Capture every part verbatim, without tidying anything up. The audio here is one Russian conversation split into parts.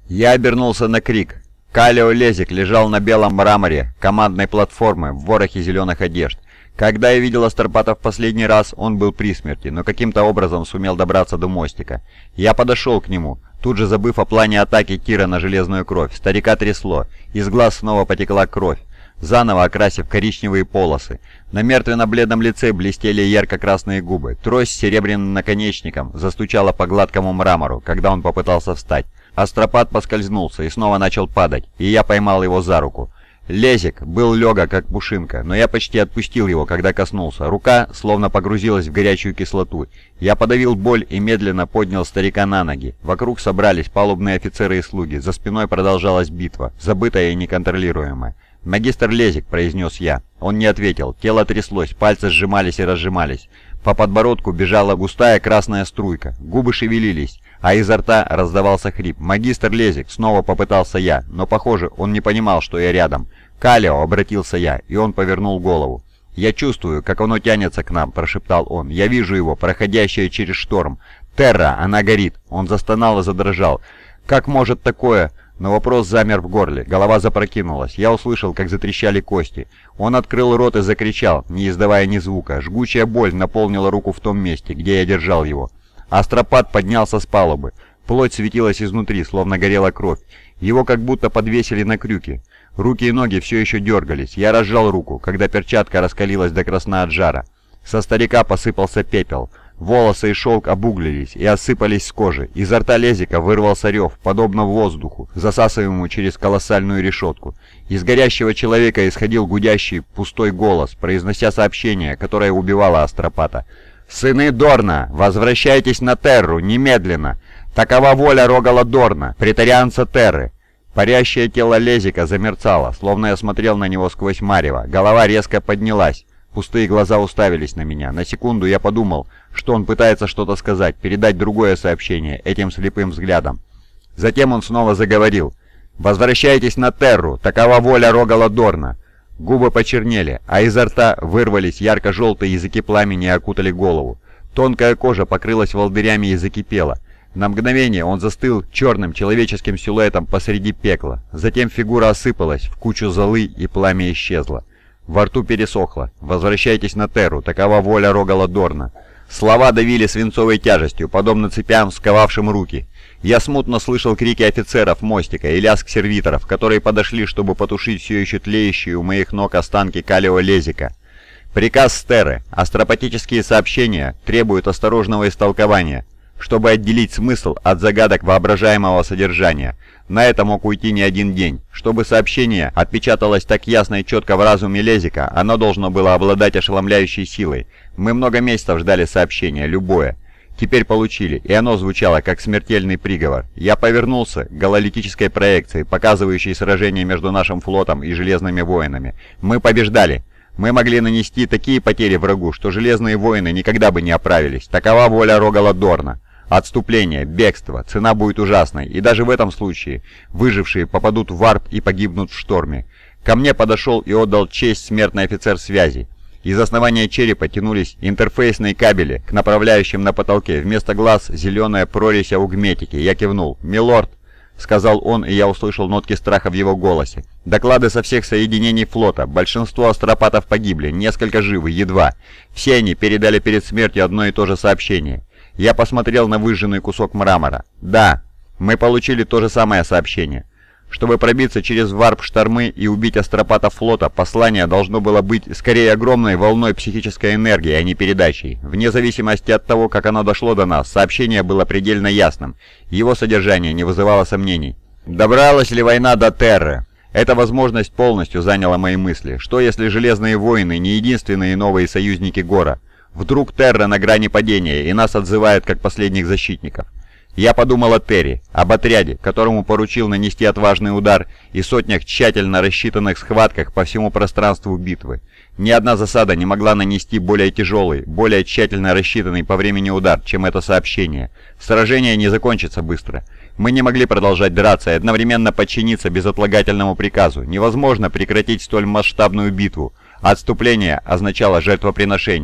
Я обернулся на крик. Калио Лезик лежал на белом мраморе командной платформы в ворохе зеленых одежд. Когда я видел Астропата в последний раз, он был при смерти, но каким-то образом сумел добраться до мостика. Я подошел к нему, тут же забыв о плане атаки тира на железную кровь. Старика трясло, из глаз снова потекла кровь, заново окрасив коричневые полосы. На мертвенно-бледном лице блестели ярко-красные губы. Трость с серебряным наконечником застучала по гладкому мрамору, когда он попытался встать. Астропат поскользнулся и снова начал падать, и я поймал его за руку. Лезик был легок, как пушинка, но я почти отпустил его, когда коснулся. Рука словно погрузилась в горячую кислоту. Я подавил боль и медленно поднял старика на ноги. Вокруг собрались палубные офицеры и слуги. За спиной продолжалась битва, забытая и неконтролируемая. «Магистр Лезик», — произнес я. Он не ответил. Тело тряслось, пальцы сжимались и разжимались. По подбородку бежала густая красная струйка. Губы шевелились, а изо рта раздавался хрип. «Магистр Лезик», — снова попытался я, но, похоже, он не понимал, что я рядом. «Калио», — обратился я, и он повернул голову. «Я чувствую, как оно тянется к нам», — прошептал он. «Я вижу его, проходящее через шторм. Терра, она горит». Он застонал и задрожал. «Как может такое?» Но вопрос замер в горле, голова запрокинулась. Я услышал, как затрещали кости. Он открыл рот и закричал, не издавая ни звука. Жгучая боль наполнила руку в том месте, где я держал его. Астропат поднялся с палубы. Плоть светилась изнутри, словно горела кровь. Его как будто подвесили на крюке. Руки и ноги все еще дергались. Я разжал руку, когда перчатка раскалилась до красна от жара. Со старика посыпался пепел. Волосы и шелк обуглились и осыпались с кожи. Изо рта Лезика вырвался рев, подобно воздуху, засасываемому через колоссальную решетку. Из горящего человека исходил гудящий, пустой голос, произнося сообщение, которое убивало Астропата. «Сыны Дорна, возвращайтесь на Терру, немедленно! Такова воля Рогала Дорна, претарианца Терры!» Парящее тело Лезика замерцало, словно я смотрел на него сквозь марево. Голова резко поднялась. Пустые глаза уставились на меня. На секунду я подумал, что он пытается что-то сказать, передать другое сообщение этим слепым взглядом. Затем он снова заговорил. «Возвращайтесь на Терру, такова воля Рогала Дорна». Губы почернели, а изо рта вырвались ярко-желтые языки пламени и окутали голову. Тонкая кожа покрылась волдырями и закипела. На мгновение он застыл черным человеческим силуэтом посреди пекла. Затем фигура осыпалась в кучу золы, и пламя исчезло. Во рту пересохло. «Возвращайтесь на Терру, такова воля Рогала Дорна». Слова давили свинцовой тяжестью, подобно цепям, сковавшим руки. Я смутно слышал крики офицеров мостика и лязг сервиторов, которые подошли, чтобы потушить все еще тлеющие у моих ног останки Калио Лезика. Приказ с Терры. Астропатические сообщения требуют осторожного истолкования, чтобы отделить смысл от загадок воображаемого содержания. На это мог уйти не один день. Чтобы сообщение отпечаталось так ясно и четко в разуме Лезика, оно должно было обладать ошеломляющей силой. Мы много месяцев ждали сообщения, любое. Теперь получили, и оно звучало как смертельный приговор. Я повернулся к гололитической проекции, показывающей сражение между нашим флотом и Железными воинами. Мы побеждали. Мы могли нанести такие потери врагу, что Железные воины никогда бы не оправились. Такова воля Рогала Дорна. Отступление, бегство, цена будет ужасной, и даже в этом случае выжившие попадут в варп и погибнут в шторме. Ко мне подошел и отдал честь смертный офицер связи. Из основания черепа тянулись интерфейсные кабели к направляющим на потолке. Вместо глаз зеленая прорезь аугметики. Я кивнул. «Милорд», — сказал он, и я услышал нотки страха в его голосе. «Доклады со всех соединений флота. Большинство астропатов погибли, несколько живы, едва. Все они передали перед смертью одно и то же сообщение». Я посмотрел на выжженный кусок мрамора. «Да, мы получили то же самое сообщение. Чтобы пробиться через варп-штормы и убить астропатов флота, послание должно было быть скорее огромной волной психической энергии, а не передачей. Вне зависимости от того, как оно дошло до нас, сообщение было предельно ясным. Его содержание не вызывало сомнений. Добралась ли война до Терры? Эта возможность полностью заняла мои мысли. Что если Железные воины не единственные новые союзники Гора? Вдруг Терра на грани падения, и нас отзывают как последних защитников. Я подумал о Терри, об отряде, которому поручил нанести отважный удар, и сотнях тщательно рассчитанных схватках по всему пространству битвы. Ни одна засада не могла нанести более тяжелый, более тщательно рассчитанный по времени удар, чем это сообщение. Сражение не закончится быстро. Мы не могли продолжать драться и одновременно подчиниться безотлагательному приказу. Невозможно прекратить столь масштабную битву. Отступление означало жертвоприношение.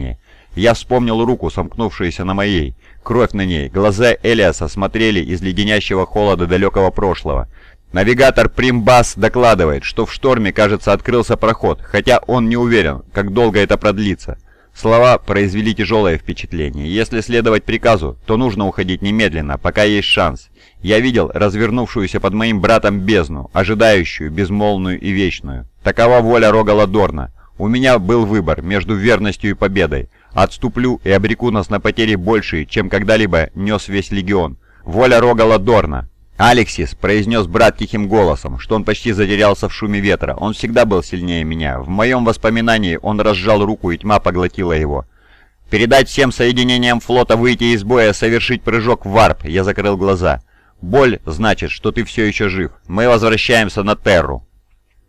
Я вспомнил руку, сомкнувшуюся на моей. Кровь на ней. Глаза Элиаса смотрели из леденящего холода далекого прошлого. Навигатор Примбас докладывает, что в шторме, кажется, открылся проход, хотя он не уверен, как долго это продлится. Слова произвели тяжелое впечатление. Если следовать приказу, то нужно уходить немедленно, пока есть шанс. Я видел развернувшуюся под моим братом бездну, ожидающую, безмолвную и вечную. Такова воля Рогала Дорна. У меня был выбор между верностью и победой. Отступлю и обреку нас на потери большие, чем когда-либо нес весь легион. Воля Рогала Дорна. «Алексис», — произнес брат тихим голосом, что он почти затерялся в шуме ветра. Он всегда был сильнее меня. В моем воспоминании он разжал руку, и тьма поглотила его. «Передать всем соединениям флота выйти из боя, совершить прыжок в варп». Я закрыл глаза. «Боль значит, что ты все еще жив. Мы возвращаемся на Терру».